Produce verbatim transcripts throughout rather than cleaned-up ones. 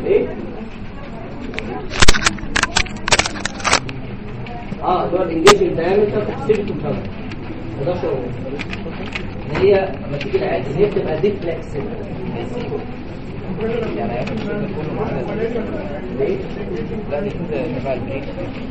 ايه؟ اه اللي هو الانجيجنج دايمتر سيركل كفر حداشر ونص اللي هي لما تيجي العادي هي بتبقى ديفلكس يعني هياخد الشغل كله معانا ليه؟ لا دي كده تبع البريك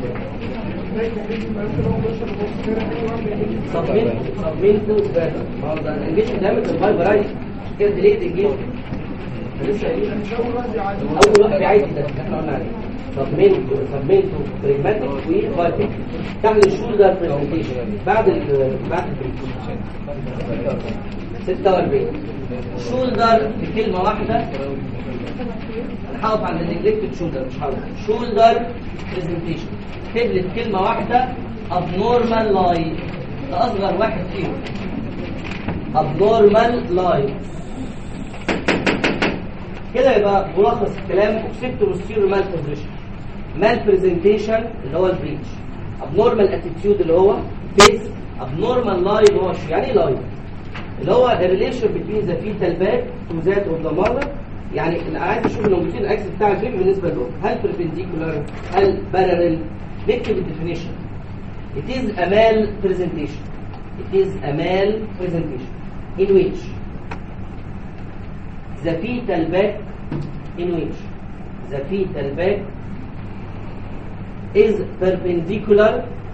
سبمنتو باتر ما هو ده الانجيجنج دايمتر باي برايت كده ديليت انجيجنج لسه اول واحد بيعيد ده احنا قلنا عليه سبمنتو سبمنتو بريجماتيك وفايتك تحت الشولدر بريزنتيشن بعد ال بعد البريك ستة وأربعين شولدر بكلمه واحده هنحافظ على النجلكتد شولدر مش هقول شولدر بريزنتيشن كتبت كلمه واحده abnormal line ده اصغر واحد فيهم abnormal line كده يبقى ملخص الكلام اوكسيبتور وستيرو مال بوزيشن مال بريزنتيشن اللي هو البريتش ابنورمال اتيتيود اللي هو فيس ابنورمال لاين هو يعني ايه لاين اللي هو الريليشن بين ذا فيتال باك وذات اوف ذا ماذر يعني انا عايز اشوف اللونجيتيود اكسس بتاع البيبي بالنسبه له هل بربنديكولار هل باراليل نكتب الديفينيشن it is a mal presentation it is a mal presentation in which the fetal back in which the fetal back is perpendicular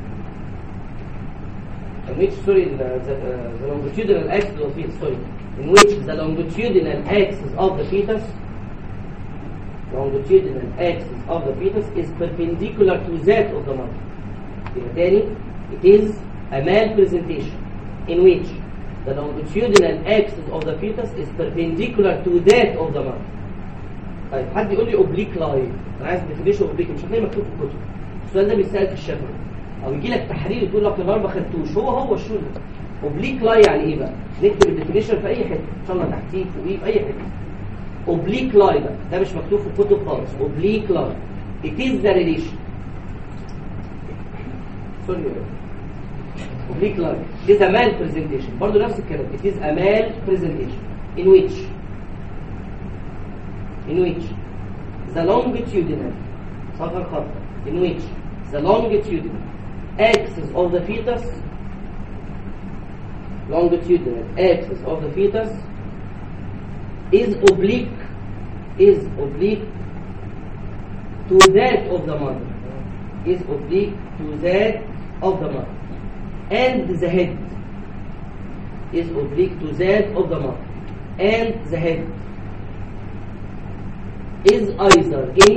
in which sorry the, the, uh, the longitudinal axis of the fetus sorry in which the longitudinal axis of the fetus longitudinal axis of the fetus is perpendicular to that of the mother. بالتالي it is a mal presentation in which the longitudinal axis of the fetus is perpendicular to that of the mother. طيب حد يقول لي oblique line انا عايز definition oblique مش هتلاقي مكتوب في الكتب السؤال ده بيسأل في الشفوي او يجي لك تحرير يقول لك النهارده ما خدتوش هو هو الشغل oblique line يعني ايه بقى؟ نكتب الديفينيشن في اي حته ان شاء الله تحتيه فوقيه في اي حته oblique line بقى ده مش مكتوب في الكتب خالص oblique line it is the relation sorry oblique line it is a mal presentation برضه نفس الكلام it is a mal presentation in which in which the longitudinal صغر خط in which the longitudinal axis of the fetus longitudinal axis of the fetus is oblique is oblique to that of the mother is oblique to that of the mother and the head is oblique to that of the mother and the head is either in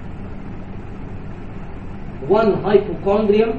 one hypochondrium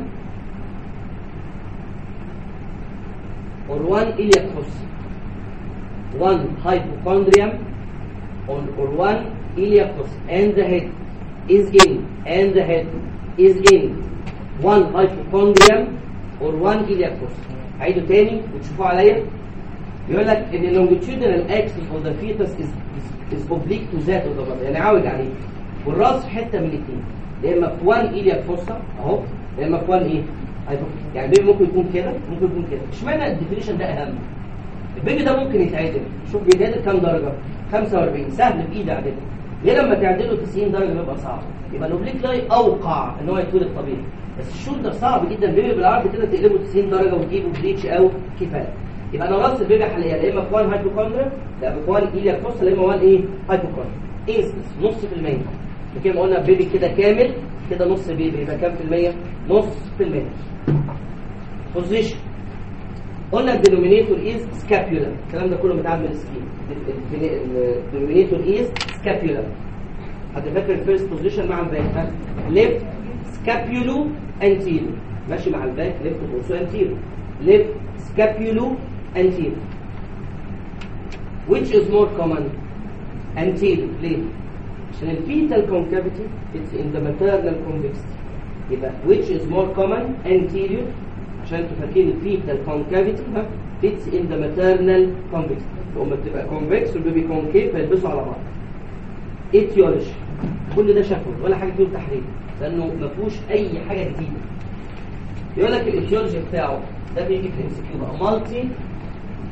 or one iliac fossa one hypochondrium or, or one iliac fossa and the head is in and the head is in one hypochondrium or one iliac fossa عيده تاني وتشوفوا عليا يقول لك ان longitudinal axis of the fetus is is oblique to that of the mother يعني عاود عليه والراس في حته من الاثنين يا اما في وان iliac fossa اهو يا اما في وان ايه يعني البيبي ممكن يكون كده ممكن يكون كده اشمعنى الديفينيشن ده اهم البيبي ده ممكن يتعدل شوف بيتعدل كام درجه خمسة وأربعين سهل بايد اعدله ليه لما تعدله تسعين درجه بيبقى صعب يبقى الاوبليك لاي اوقع ان هو يتولد طبيعي بس الشولدر صعب جدا البيبي بالعرض كده تقلبه تسعين درجه وتجيبه بليتش او كفايه يبقى انا راس البيبي حاليا يا اما في وان هايبوكوندريا لا في وان ايلياك فوسا يا اما وان ايه هايبوكوندريا انسس نص في المية كده قلنا بيبي كده كامل كده نص بيبي يبقى كام في المية نص في المية بوزيشن قلنا الدينومينيتور از سكابيولا الكلام ده كله متعمل سكيم الدينومينيتور از سكابيولا حد فاكر الفيرست بوزيشن مع الباك ليفت سكابيولو انتيرو ماشي مع الباك ليفت بوزيشن انتيرو ليفت سكابيولو انتيرو which is more common anterior ليه عشان الفيتال concavity it's in the maternal convexity يبقى which is more common anterior عشان انتوا فاكرين الفيتال concavity ها it's in the maternal convexity لما بتبقى convex والبيبي concave فيلبسوا على بعض etiology كل ده شكل ولا حاجه فيه تحرير لانه ما فيهوش اي حاجه جديده يقول لك الاتيولوجي بتاعه ده بيجي في الانسكيو بقى مالتي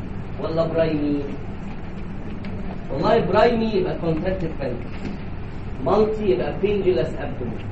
ولا برايمي والله برايمي يبقى كونتراكتد فالف مالتي يبقى pendulous abdomen.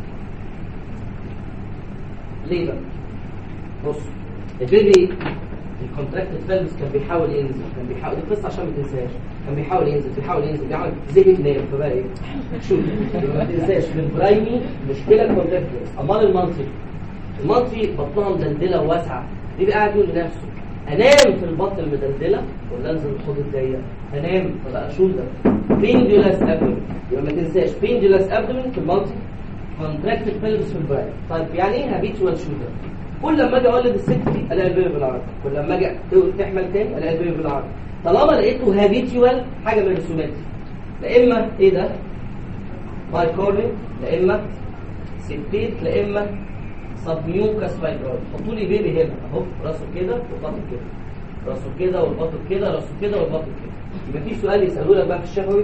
ليه بقى؟ بص البيبي الكونتراكتد فالفز كان بيحاول ينزل، كان بيحاول دي قصه عشان ما تنساش، كان بيحاول ينزل بيحاول ينزل بيحاول زهق نام فبقى ايه؟ شوف ما تنساش في البرايمي مشكله كونتراكتد. امال المالتي المالتي بطنها مدلدله وواسعه، بيبقى قاعد يقول لنفسه انام في البطن المدلدله ولا انزل الحوض الضيق؟ انام فبقى شولدر pendulous abdomen. يبقى ما تنساش pendulous abdomen في المالتي، كونتراكتد فالفز في البرايمي. طيب يعني ايه habitual shoulder؟ كل لما اجي اولد الست دي الاقي البيبي بالعرض، كل لما اجي تحمل تاني الاقي البيبي بالعرض. طالما لقيته هابيتوال حاجه من الرسومات لا اما ايه ده بايكورنيك، لا اما سبتيت، لا اما سبميوكاس فايبرويد. حطوا لي بيبي هنا اهو، راسه كده والبطن كده، راسه كده والبطن كده، راسه كده والبطن كده. يبقى في سؤال يسالوه لك بقى في الشفوي،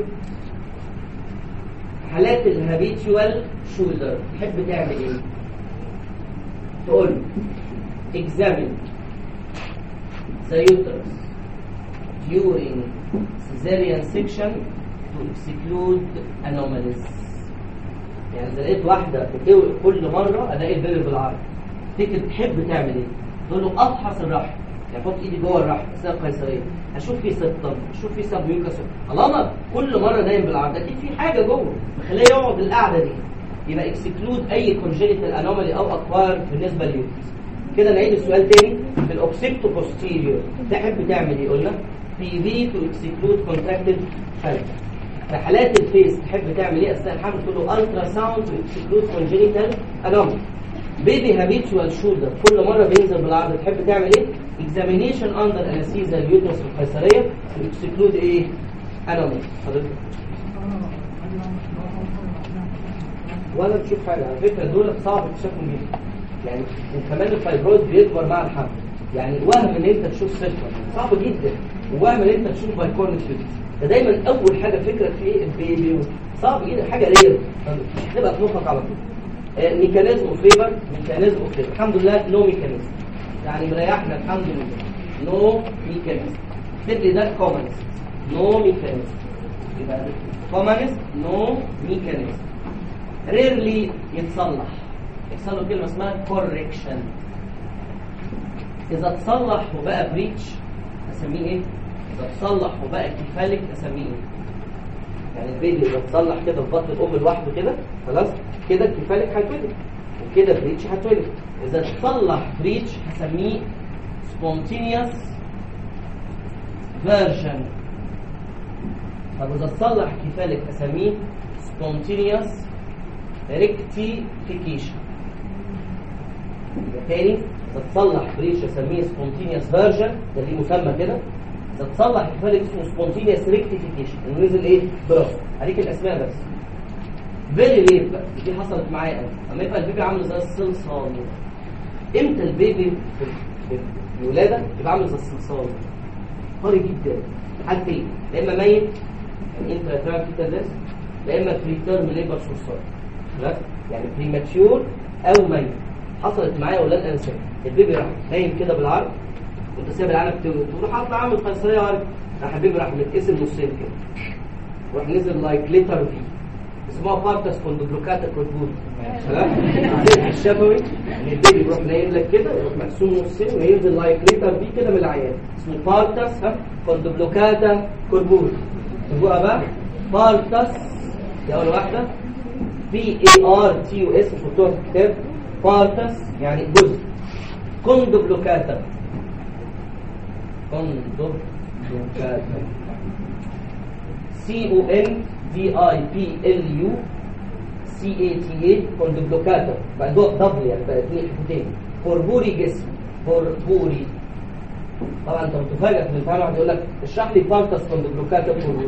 حالات الهابيتوال شولدر تحب تعمل ايه؟ تقول examine the uterus during cesarean section to exclude anomalies. يعني إذا لقيت واحدة بتولد كل مرة ألاقي البيبي بالعرض، تفتكر تحب تعمل إيه؟ تقول له أفحص الرحم، يعني أحط إيدي جوه الرحم أثناء القيصرية، أشوف في سبتم، أشوف في سبميوكاس. طالما كل مرة نايم بالعرض أكيد في حاجة جوه مخليه يقعد القعدة دي. يبقى اكسكلود اي كونجينيتال انومالي او اكوار بالنسبه لليوترس. كده نعيد السؤال تاني، في الاوكسيبتو بوستيريور تحب تعمل ايه؟ قلنا بي بي تو اكسكلود كونتراكتد فالف. في حالات الفيس تحب تعمل ايه اثناء الحمل؟ تقول له الترا ساوند تو اكسكلود كونجينيتال انومالي. بيبي هابيتوال شولدر كل مره بينزل بالعرض تحب تعمل ايه؟ اكزامينيشن اندر انستيزيا اليوترس في القيصريه تو اكسكلود ايه؟ انومالي. حضرتك ولا بتشوف حاجه على فكره، دول صعب تكتشفهم جدا يعني، وكمان الفايبرويد بيكبر مع الحمل. يعني وهم ان انت تشوف سيركل صعب جدا، ووهم ان انت تشوف بايكورنيك فيكس. فدايما اول حاجه فكرك في البيبي صعب جدا، حاجه رير تبقى في مخك على طول. آه ميكانيزم فيبر، ميكانيزم فيبر الحمد لله نو ميكانيزم، يعني مريحنا الحمد لله نو ميكانيزم. اكتب لي ده كومنست نو ميكانيزم، يبقى كومنست نو ميكانيزم. ريرلي يتصلح، يحصل له كلمه اسمها كوركشن. اذا تصلح وبقى بريتش اسميه ايه؟ اذا تصلح وبقى كيفاليك اسميه ايه؟ يعني البيبي اذا تصلح كده في بطن الام لوحده كده خلاص كده كيفاليك هيتولد، وكده بريتش هيتولد. اذا تصلح بريتش هسميه سبونتينيوس فيرجن. طب اذا تصلح كيفاليك اسميه سبونتينيوس ريكتيفيكيشن. يبقى تاني اذا تصلح بريتش اسميه سبونتينيوس فيرجن، ده ليه مسمى كده. اذا تصلح كيفاليك اسمه سبونتينيوس ريكتيفيكيشن، انه نزل ايه؟ براسه. عليك الاسماء بس. فيري ريت بقى دي حصلت معايا انا، اما يبقى البيبي عامل زي الصلصال. امتى البيبي في الولاده يبقى عامل زي الصلصال؟ طري جدا. حالتين، يا اما ميت يعني انت تراك كده، يا اما بري تيرم ليبر سوسايد خلاص، يعني بريماتيور او ميت. حصلت معايا ولاد انسان، البيبي راح نايم كده بالعرض وانت سايب العنب تروح حاطط عامل قيصريه عرض، راح البيبي راح متقسم نصين كده وراح نزل لايك ليتر في اسمها بارتس كوندوبلوكاتا كوربول الشفوي. يعني البيبي يروح نايم لك كده يروح مقسوم نصين وينزل لايك ليتر في كده من العيان، اسمه بارتس كوندوبلوكاتا كوربول. تبقى بقى بارتس دي اول واحده بي اي ار تي يو اس، حطوها في الكتاب. بارتس يعني جزء، كوندوبلوكاتا كوندوبلوكاتا سي او ان دي اي بي ال يو سي اي تي اي كوندوبلوكاتا بقى دبل يعني بقى اثنين حتتين. كوربوري جسم كوربوري. طبعا انت متفاجئ في الامتحان واحد يقول لك اشرح لي بارتس كوندوبلوكاتا كوربوري.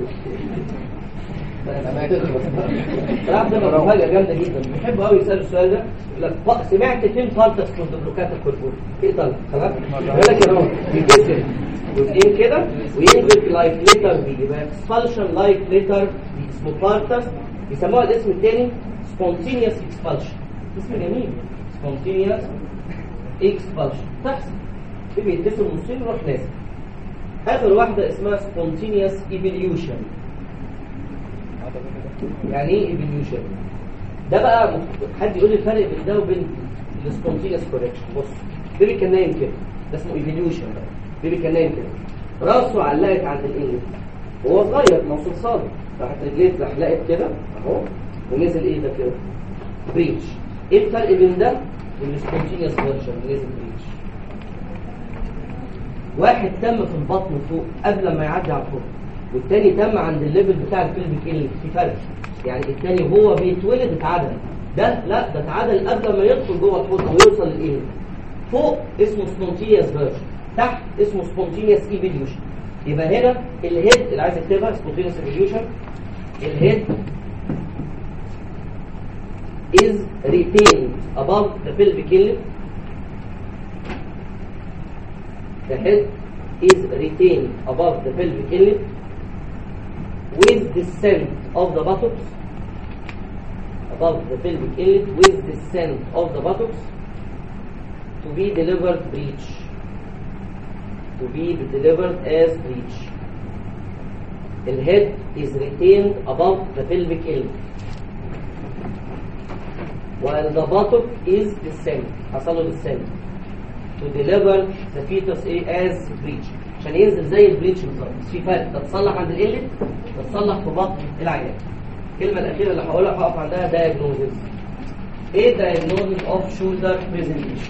صراحه ده مفاجاه جامده جدا، بيحبوا قوي يسالوا السؤال ده. يقول لك سمعت فين بارتس كوندوبلوكاتا كوربوري؟ ايه طالع خلاص يقول لك اهو بيتكسر جزئين كده وينزل لايك ليتر بي، يبقى اكسبالشن لايك ليتر بي اسمه بارتس. بيسموها الاسم الثاني سبونتينيوس اكسبالشن، اسم جميل سبونتينيوس اكسبالشن. تحصل بيبي يتكسر نصين ويروح نازل. اخر واحده اسمها سبونتينيوس ايفوليوشن. يعني ايه ايفوليوشن؟ ده بقى حد يقول لي الفرق بين ده وبين السبونتينيوس كوركشن. بص بيبي كان نايم كده، ده اسمه ايفوليوشن بقى. بيبي كان نايم كده، راسه علقت عند الايد وهو صغير موصول صادق، راحت رجليه اتزحلقت كده اهو ونزل ايه ده كده بريتش. ايه الفرق بين ده والسبونتينيوس فيرجن نزل بريتش؟ واحد تم في البطن فوق قبل ما يعدي على الفوق، والتاني تم عند الليفل بتاع البلفيك اللي في فرق. يعني التاني هو بيتولد اتعدل، ده لا ده اتعدل قبل ما يدخل جوه الحوض ويوصل للايه. فوق اسمه سبونتينيوس فيرجن، تحت اسمه سبونتينيوس ايفوليوشن. يبقى هنا الهيد اللي عايز اكتبها سبونتينيوس ايفوليوشن، الهيد is retained above the pelvic inlet. The head is retained above the pelvic inlet with descent of the buttocks, above the pelvic inlet with descent of the buttocks to be delivered breech, to be delivered as breech. The head is retained above the pelvic inlet while the buttock is descent, حصل له descent to deliver the fetus as breech، عشان ينزل زي البريتش بالظبط. في فرق، تتصلح عند الإلت تتصلح في بطن العيان. الكلمة الأخيرة اللي هقولها هقف عندها diagnosis. إيه diagnosis of shoulder presentation؟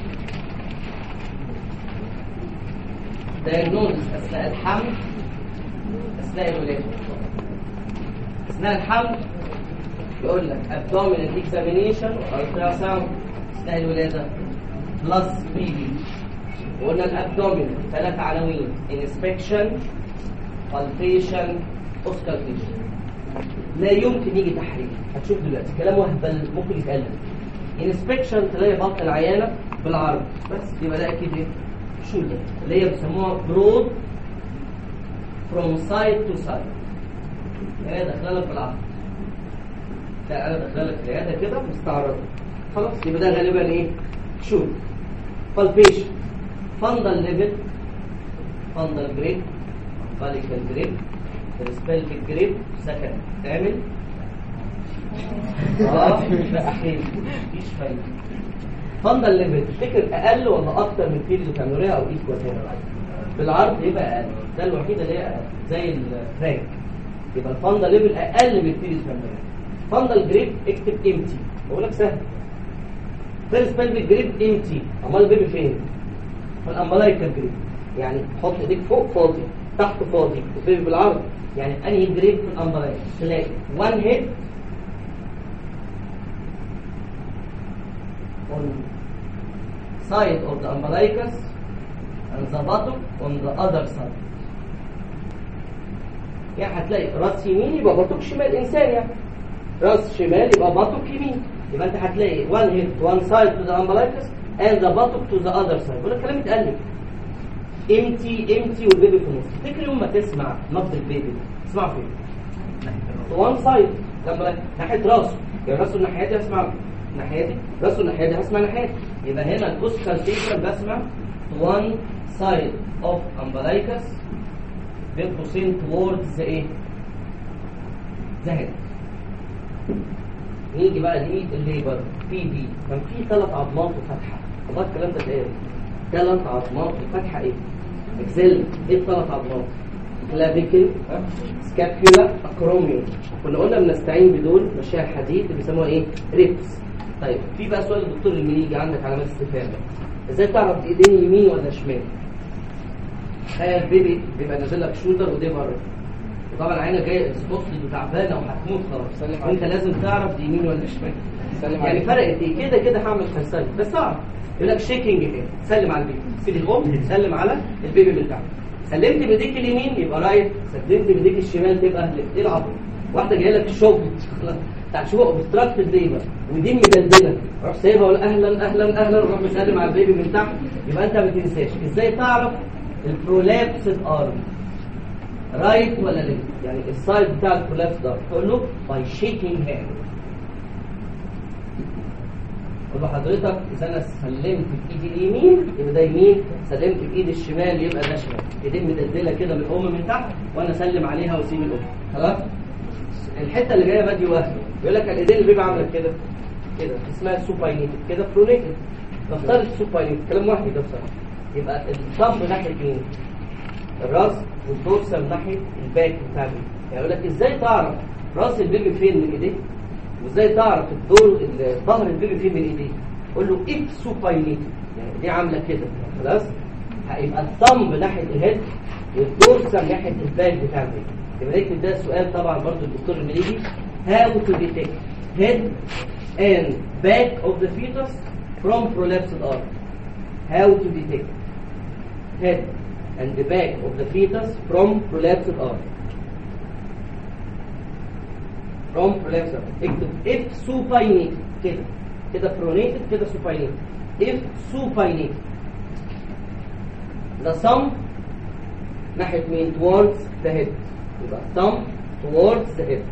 diagnosis أثناء الحمل، أثناء الولادة. أثناء الحمل يقول لك abdominal examination ultrasound أثناء الولادة plus بي بي. وقلنا الابدومين ثلاث عناوين: inspection palpation auscultation. لا يمكن يجي تحريم، هتشوف دلوقتي كلام وهبل ممكن يتقلب. inspection تلاقي بطن العيانه بالعرض بس، يبقى ده اكيد ايه؟ شولدر، اللي هي بيسموها broad from side to side، يعني داخله لك بالعرض. لا انا داخله لك العياده كده مستعرضه خلاص، يبقى ده غالبا ايه؟ شولدر. palpation fundal level، fundal grip، umbilical grip، pelvic grip، سكن تعمل اه مستحيل مفيش فايده. fundal level تفتكر اقل ولا اكتر من بيريز وتاموريا او ايكوال؟ هنا بالعرض يبقى اقل، ده الوحيد اللي هي زي الفراك، يبقى الفندل ليفل اقل من بيريز وتاموريا. fundal grip اكتب امتي، بقول لك سهل. فيرست pelvic grip امتي، امال البيبي فين؟ الامبلايكال جريب، يعني حط ايديك فوق فاضي تحت فاضي وبيبي بالعرض، يعني انهي جريب في الامبلايكال؟ تلاقي one head on side of the umbilicus and the bottom on the other side. يعني هتلاقي راس يمين يبقى بطوك شمال انسان، يعني راس شمال يبقى بطوك يمين، يبقى انت هتلاقي one head one side to the umbilicus and the bottom to the other side. ولا الكلام اتقلب امتي امتي والبيبي في النص. تفتكر يوم ما تسمع نبض البيبي تسمعه فين؟ وان سايد، لما ناحيه راسه، يعني راسه الناحيه دي هسمع الناحيه دي، راسه الناحيه دي هسمع الناحيه دي. يبقى هنا الكوسكالتيشن بسمع one side of umbilicus بين قوسين towards ايه؟ the head. نيجي بقى دي الليبر بي بي، كان في ثلاث عظمات وفتحه، والله الكلام ده اتقال. ثلاث عظمات وفتحه ايه؟ اكسل. ايه الثلاث عظمات؟ كلافيكل، سكابيولا، اكروميوم. كنا قلنا بنستعين بدول مشاية الحديد اللي بيسموها ايه؟ ريبس. طيب في بقى سؤال الدكتور المنيجي عندك علامات استفهام، ازاي تعرف دي ايدين يمين ولا شمال؟ تخيل بيبي بيبقى نازل لك شولدر ودي بره، طبعا عينك جايه سبوتلي وتعبانه وهتموت خلاص، وانت لازم تعرف دي يمين ولا شمال. يعني فرقت ايه؟ كده كده هعمل خسائر بس اعرف. يقول لك شيكينج كده، سلم على البيبي، سيب الام سلم على البيبي من تحت. سلمت بايديك اليمين يبقى رايت، سلمت بايديك الشمال تبقى ليفت. ايه العبط؟ واحده جايه لك الشوك بتاع شوك اوبستراكتد ليبر ودي مدلدله، روح سايبها ولا اهلا اهلا اهلا وروح مسلم على البيبي من تحت. يبقى انت ما تنساش ازاي تعرف البرولابسد ارم رايت ولا ليفت، يعني السايد بتاع البرولابس ده تقول له باي شيكينج هاند. قول له حضرتك اذا انا سلمت بايدي اليمين يبقى ده يمين، سلمت بايدي الشمال يبقى ده شمال. ايدين مدلدله كده من الام من تحت وانا اسلم عليها واسيب الام. خلاص الحته اللي جايه بدي وهم يقول لك الايدين اللي بيبقى عامله كده كده اسمها سوباينيتد كده برونيتد. نفترض السوباينيتد كلام واحد ده بصراحه. يبقى الصف ناحيه مين؟ الراس والدورسال ناحيه الباك بتاع البيبي. يعني يقول لك ازاي تعرف راس البيبي فين من ايديه وازاي تعرف الدور ظهر البيبي فين من ايديه. قول له اف سوباينيتد يعني دي عامله كده خلاص. هيبقى الثumb ناحيه الهيد والدورسال ناحيه الباك بتاع البيبي. يبقى نكتب ده السؤال طبعا برضو الدكتور المليجي. how to detect head and back of the fetus from prolapsed arm. how to detect head and the back of the fetus from prolapsed arm. from prolapsed arm. اكتب if supinated كده كده pronated كده supinated. if supinated the thumb ناحية مين؟ towards the head. يبقى thumb towards the head.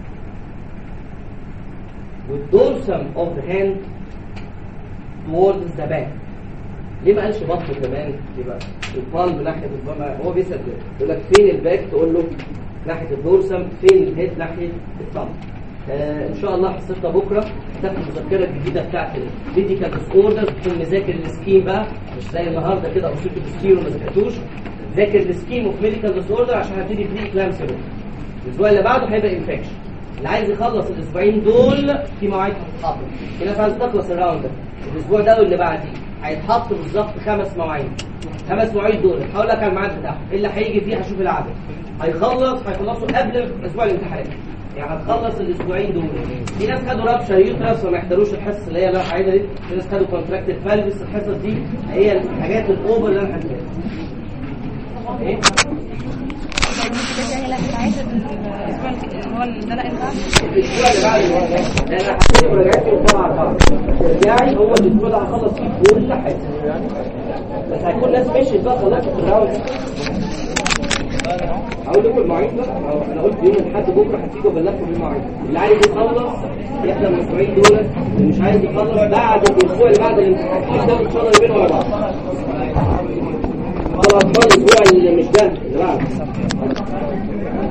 with dorsum of the hand towards the back. ليه ما قالش بطن كمان؟ يبقى البالم ناحيه البالم. هو بيسال يقول لك فين الباك تقول له ناحيه الدورسم، فين الهيد ناحيه الثumb. آه ان شاء الله حصتنا بكره هتاخد المذكره الجديده بتاعت الميديكال ديس اوردر. تكون مذاكر السكيم بقى مش زي النهارده كده قصيت السكيم وما ذاكرتوش. ذاكر السكيم اوف ميديكال ديس اوردر عشان هبتدي بري كلامس. الاسبوع اللي بعده هيبقى انفكشن. اللي عايز يخلص الاسبوعين دول في مواعيد هتتحط. في ناس عايزه تخلص الراوند ده الاسبوع ده واللي بعديه هيتحط بالظبط خمس مواعيد. خمس مواعيد دول هقول لك على الميعاد بتاعهم. اللي هيجي فيه هشوف العدد. هيخلص هيخلصوا قبل اسبوع الامتحانات. يعني هتخلص الاسبوعين دول. في ناس خدوا رابشر يوترس وما يحضروش الحصص اللي هي لا حاجه دي. في ناس خدوا كونتراكتد فالفس. الحصص دي هي الحاجات الاوفر اللي انا هديها. ايه يعني لكن عايز الاسبوع اللي هو اللي انا انت الاسبوع اللي بعد ده انا هحسب مراجعتي السبعة أربعة. ترجعي هو الاسبوع ده هخلص فيه كل حاجه. بس هيكون ناس مشيت بقى خلاص في الراوند. هقول لكم المواعيد بقى. انا قلت يوم الاحد بكره هتيجوا بلغكم بالمواعيد. اللي عايز يخلص يحضر الاسبوعين دول. اللي مش عايز يخلص بعد الاسبوع اللي بعد الامتحان ده ان شاء الله يبين ولا بعض. خلاص الاسبوع اللي مش ده اللي بعد